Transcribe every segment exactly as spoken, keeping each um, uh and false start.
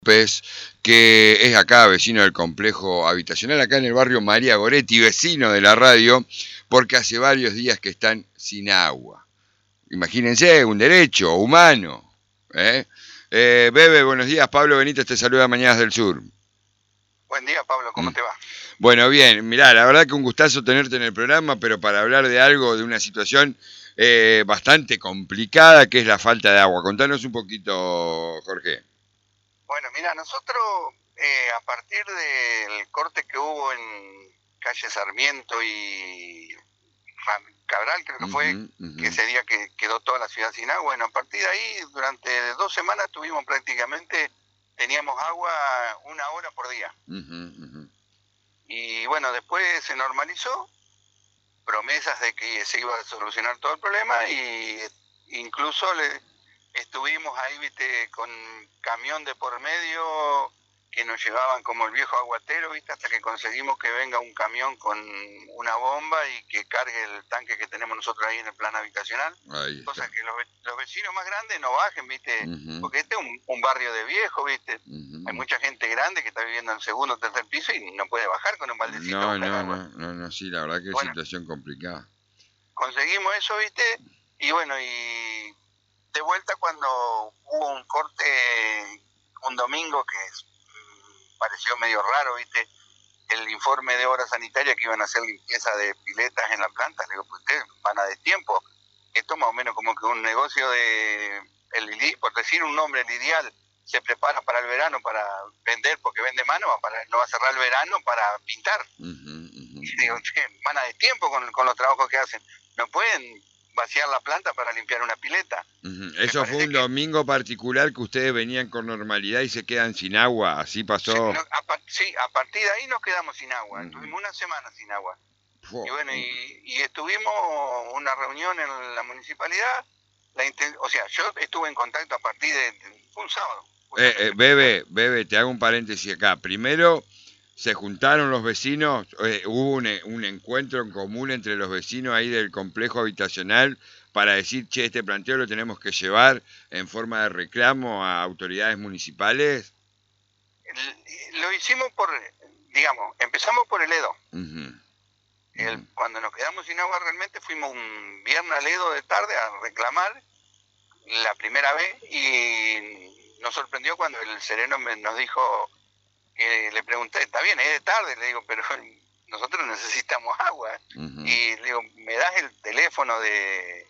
López, que es acá vecino del complejo habitacional, acá en el barrio María Goretti, vecino de la radio, porque hace varios días que están sin agua. Imagínense, un derecho humano. ¿eh? Eh, Bebe, buenos días. Pablo Benítez te saluda Mañanas del Sur. Buen día, Pablo, ¿cómo Mm. te va? Bueno, bien, mirá, la verdad que un gustazo tenerte en el programa, pero para hablar de algo, de una situación eh, bastante complicada, que es la falta de agua. Contanos un poquito, Jorge. Bueno, mira, nosotros eh, a partir del corte que hubo en calle Sarmiento y Cabral, creo que fue, Uh-huh, uh-huh. que ese día que quedó toda la ciudad sin agua, bueno, a partir de ahí, durante dos semanas tuvimos prácticamente, teníamos agua una hora por día. Uh-huh, uh-huh. Y bueno, después se normalizó, promesas de que se iba a solucionar todo el problema y incluso le estuvimos ahí, viste, con camión de por medio que nos llevaban como el viejo aguatero, viste, hasta que conseguimos que venga un camión con una bomba y que cargue el tanque que tenemos nosotros ahí en el plan habitacional. Cosa que los, los vecinos más grandes no bajen, viste, uh-huh. porque este es un, un barrio de viejo, viste. Uh-huh. Hay mucha gente grande que está viviendo en el segundo o tercer piso y no puede bajar con un baldecito. No, no, no, no, no, sí, la verdad que es bueno, situación complicada. Conseguimos eso, viste, y bueno, y de vuelta cuando hubo un corte un domingo que mmm, pareció medio raro, viste, el informe de obra sanitaria que iban a hacer limpieza de piletas en la planta, le digo, pues ustedes van a destiempo, esto más o menos como que un negocio de, el, por decir un nombre, el ideal, se prepara para el verano para vender porque vende mano, para, no va a cerrar el verano para pintar. Uh-huh, uh-huh. Y digo, van a destiempo con, con los trabajos que hacen, no pueden vaciar la planta para limpiar una pileta. Uh-huh. Eso fue un que... domingo particular que ustedes venían con normalidad y se quedan sin agua, así pasó. Sí, no, a, sí, a partir de ahí nos quedamos sin agua, uh-huh. Estuvimos una semana sin agua. Oh, y bueno, y, y estuvimos una reunión en la municipalidad, la inten... o sea, yo estuve en contacto a partir de, fue un sábado. Eh, eh, Bebe, Bebe, te hago un paréntesis acá. Primero, se juntaron los vecinos, eh, hubo un, un encuentro en común entre los vecinos ahí del complejo habitacional para decir, che, este planteo lo tenemos que llevar en forma de reclamo a autoridades municipales. Lo hicimos por, digamos, empezamos por el Edo. Uh-huh. El, uh-huh. Cuando nos quedamos sin agua realmente fuimos un viernes al Edo de tarde a reclamar la primera vez y nos sorprendió cuando el sereno me, nos dijo, que le pregunté, está bien, es de tarde, le digo, pero nosotros necesitamos agua. Uh-huh. Y le digo, ¿me das el teléfono de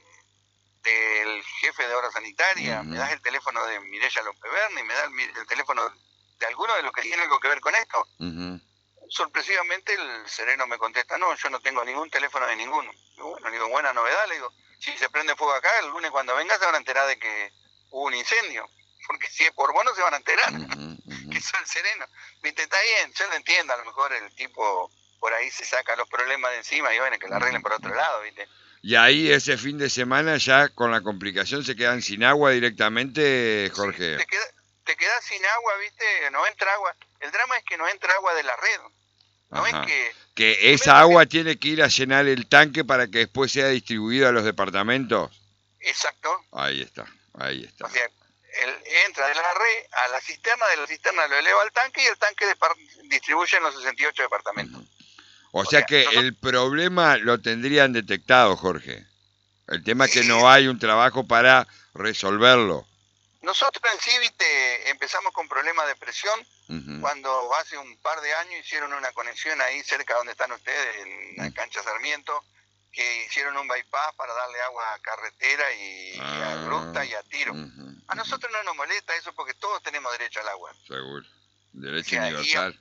del jefe de obra sanitaria? Uh-huh. ¿Me das el teléfono de Mireya López Berni? ¿Me das el, el teléfono de alguno de los que tiene algo que ver con esto? Uh-huh. Sorpresivamente el sereno me contesta, no, yo no tengo ningún teléfono de ninguno. Y bueno, le digo, buena novedad, le digo, si se prende fuego acá, el lunes cuando venga se van a enterar de que hubo un incendio. Porque si es por vos no se van a enterar, uh-huh, uh-huh. que soy el sereno. Viste, está bien, yo lo entiendo, a lo mejor el tipo por ahí se saca los problemas de encima y bueno, que lo arreglen por otro lado, viste. Y ahí ese fin de semana ya con la complicación se quedan sin agua directamente, Jorge. Sí, te, queda, te quedas sin agua, viste, no entra agua. El drama es que no entra agua de la red. No Ajá. es que... Que esa agua que... tiene que ir a llenar el tanque para que después sea distribuido a los departamentos. Exacto. Ahí está, ahí está. O sea, el, entra de la red a la cisterna, de la cisterna lo eleva al tanque y el tanque de, distribuye en los sesenta y ocho departamentos. Uh-huh. O, o sea, sea que nosotros... el problema lo tendrían detectado, Jorge. El tema es que no hay un trabajo para resolverlo. Nosotros en sí, viste, empezamos con problemas de presión uh-huh. cuando hace un par de años hicieron una conexión ahí cerca donde están ustedes, en la cancha Sarmiento, que hicieron un bypass para darle agua a carretera y ah, a gruta y a tiro. Uh-huh. A nosotros no nos molesta eso porque todos tenemos derecho al agua. Seguro. Derecho o sea, universal.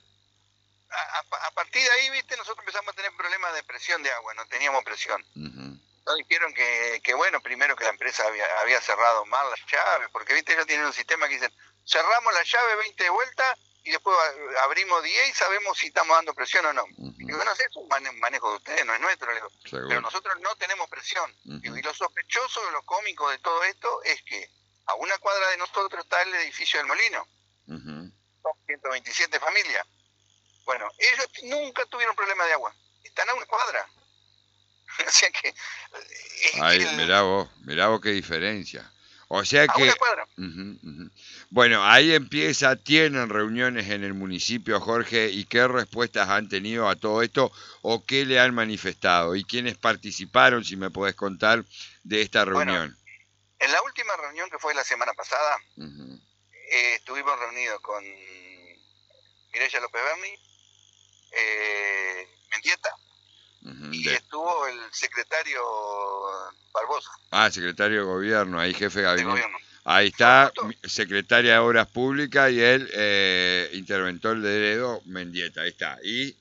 A, a, a partir de ahí, viste, nosotros empezamos a tener problemas de presión de agua, no teníamos presión. Uh-huh. Nos dijeron que, que, bueno, primero que la empresa había, había cerrado mal las llaves, porque, viste, ellos tienen un sistema que dicen, cerramos la llave veinte de vuelta y después abrimos diez y sabemos si estamos dando presión o no. Uh-huh. Y digo, no sé, es un manejo de ustedes, no es nuestro, le digo, pero nosotros no tenemos presión. Uh-huh. Y lo sospechoso, lo cómico de todo esto es que a una cuadra de nosotros está el edificio del Molino. Uh-huh. Son ciento veintisiete familias. Bueno, ellos nunca tuvieron problema de agua, están a una cuadra. O sea que... Ay, el... mirá vos, mirá vos qué diferencia. O sea A que... una cuadra. Uh-huh, uh-huh. Bueno, ahí empieza, tienen reuniones en el municipio, Jorge, ¿y qué respuestas han tenido a todo esto o qué le han manifestado? ¿Y quiénes participaron, si me podés contar, de esta Bueno, reunión? en la última reunión que fue la semana pasada, Uh-huh. eh, estuvimos reunidos con Mireya López Berni, eh, Mendieta, Uh-huh. y De... estuvo el secretario Barbosa. Ah, secretario de gobierno, ahí jefe de gabinete. De gobierno. Ahí está, secretaria de Obras Públicas y el eh, interventor de Heredo, Mendieta, ahí está. ¿Y?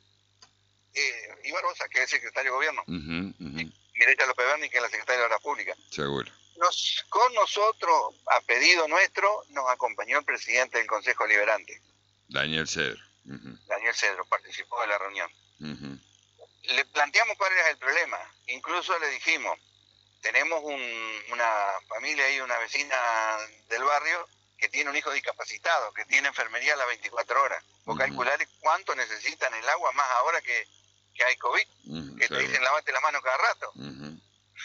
Eh, y Barbosa, que es el secretario de gobierno. Uh-huh, uh-huh. Y Mireya López Berni, que es la secretaria de Obras Públicas. Seguro. Nos, con nosotros, a pedido nuestro, nos acompañó el presidente del Consejo Liberante. Daniel Cedro. Uh-huh. Daniel Cedro participó de la reunión. Uh-huh. Le planteamos cuál era el problema. Incluso le dijimos, tenemos un, una familia ahí, una vecina del barrio, que tiene un hijo discapacitado, que tiene enfermería a las veinticuatro horas. Vos uh-huh. calcular cuánto necesitan el agua, más ahora que, que hay COVID, uh-huh. que Seguro. Te dicen lavate la mano cada rato. Uh-huh.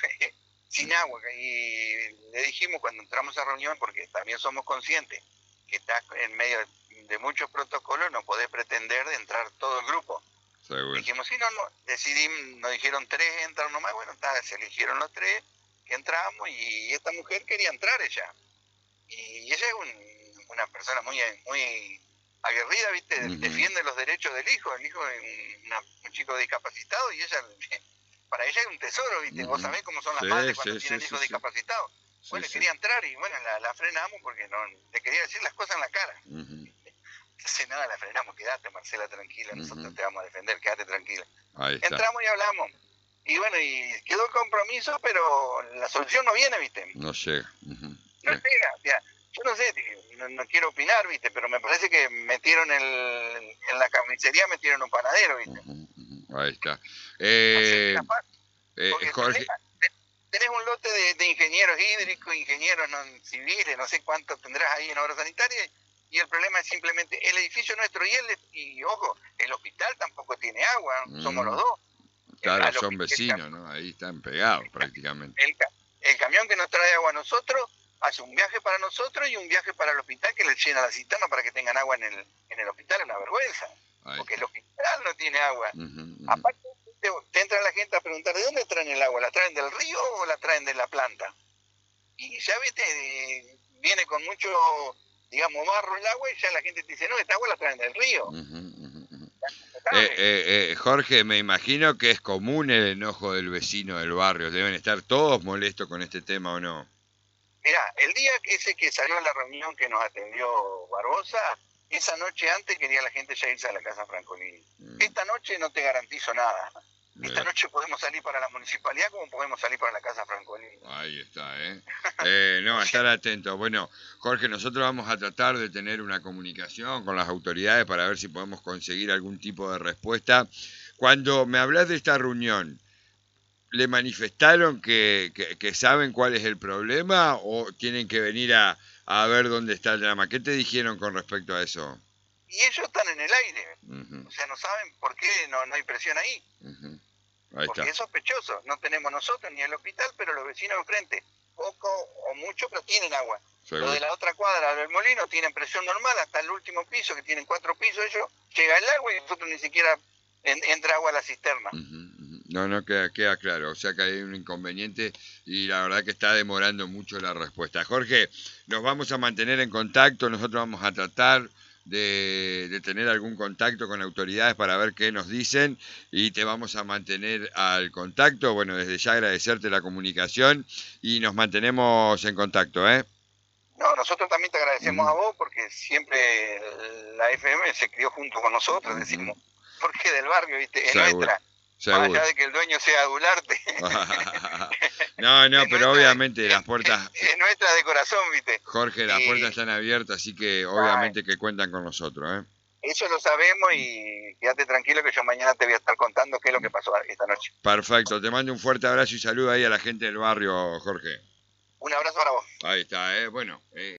Sin agua. Y le dijimos cuando entramos a la reunión, porque también somos conscientes que estás en medio de, de muchos protocolos, no podés pretender de entrar todo el grupo. Seguro. Dijimos, sí, no, no, decidimos, nos dijeron tres, entran nomás, bueno, está, se eligieron los tres, que entramos, y esta mujer quería entrar ella. Y ella es un, una persona muy, muy aguerrida, ¿viste? Uh-huh. Defiende los derechos del hijo, el hijo es una, un chico discapacitado, y ella, para ella es un tesoro, ¿viste? Uh-huh. Vos sabés cómo son las sí, madres cuando sí, tienen sí, hijos sí, discapacitados. Sí, bueno, sí. quería entrar, y bueno, la, la frenamos porque no le quería decir las cosas en la cara. Uh-huh. Entonces nada, la frenamos, quédate Marcela, tranquila, nosotros uh-huh. te vamos a defender, quédate tranquila. Entramos y hablamos. Y bueno, y quedó el compromiso, pero la solución no viene, ¿viste? No llega. Uh-huh. No sí. llega, o sea, yo no sé, no, no quiero opinar, ¿viste? Pero me parece que metieron el, en la carnicería, metieron un panadero, ¿viste? Uh-huh. Uh-huh. Ahí está. Eh, eh, Jorge... Tenés un lote de, de ingenieros hídricos, ingenieros no, civiles, no sé cuántos tendrás ahí en obras sanitarias, y el problema es simplemente el edificio nuestro y el, y ojo, el hospital tampoco tiene agua, mm. somos los dos. Claro, el, son vecinos, ¿no? Ahí están pegados prácticamente. El, el camión que nos trae agua a nosotros hace un viaje para nosotros y un viaje para el hospital que les llena la cisterna para que tengan agua en el, en el hospital, es una vergüenza. Ahí porque está. El hospital no tiene agua. Uh-huh, uh-huh. Aparte, te, te entra la gente a preguntar, ¿de dónde traen el agua? ¿La traen del río o la traen de la planta? Y ya viste, eh, viene con mucho, digamos, barro el agua y ya la gente te dice, no, esta agua la traen del río. Uh-huh, uh-huh. eh, eh, eh, Jorge, me imagino que es común el enojo del vecino del barrio. ¿Deben estar todos molestos con este tema o no? Mirá, el día ese que salió a la reunión que nos atendió Barbosa, esa noche antes quería la gente ya irse a la Casa Francolini. Mm. Esta noche no te garantizo nada. Esta Bien. noche podemos salir para la municipalidad como podemos salir para la Casa Francolini. Ahí está, ¿eh? eh no, estar atento. Bueno, Jorge, nosotros vamos a tratar de tener una comunicación con las autoridades para ver si podemos conseguir algún tipo de respuesta. Cuando me hablas de esta reunión, ¿le manifestaron que, que, que saben cuál es el problema o tienen que venir a, a ver dónde está el drama? ¿Qué te dijeron con respecto a eso? Y ellos están en el aire. Uh-huh. O sea, no saben por qué no, no hay presión ahí. Uh-huh. Ahí Porque está. Es sospechoso. No tenemos nosotros ni el hospital, pero los vecinos enfrente, poco o mucho, pero tienen agua. Seguro. Los de la otra cuadra del molino tienen presión normal hasta el último piso, que tienen cuatro pisos ellos, llega el agua y nosotros ni siquiera en, entra agua a la cisterna. Uh-huh. No, no, queda, queda claro. O sea que hay un inconveniente y la verdad que está demorando mucho la respuesta. Jorge, nos vamos a mantener en contacto. Nosotros vamos a tratar de, de tener algún contacto con autoridades para ver qué nos dicen y te vamos a mantener al contacto. Bueno, desde ya agradecerte la comunicación y nos mantenemos en contacto, ¿eh? No, nosotros también te agradecemos uh-huh. a vos porque siempre la F M se crió junto con nosotros, uh-huh. decimos, porque del barrio, ¿viste? Es Seguro. nuestra. Seguro. Más allá de que el dueño sea Dularte. no, no, es pero nuestra, obviamente las puertas... Es, es nuestra de corazón, ¿viste? Jorge, las y... puertas están abiertas, así que obviamente Ay. que cuentan con nosotros, ¿eh? Eso lo sabemos y quédate tranquilo que yo mañana te voy a estar contando qué es lo que pasó esta noche. Perfecto, te mando un fuerte abrazo y saludo ahí a la gente del barrio, Jorge. Un abrazo para vos. Ahí está, ¿eh? Bueno... Eh...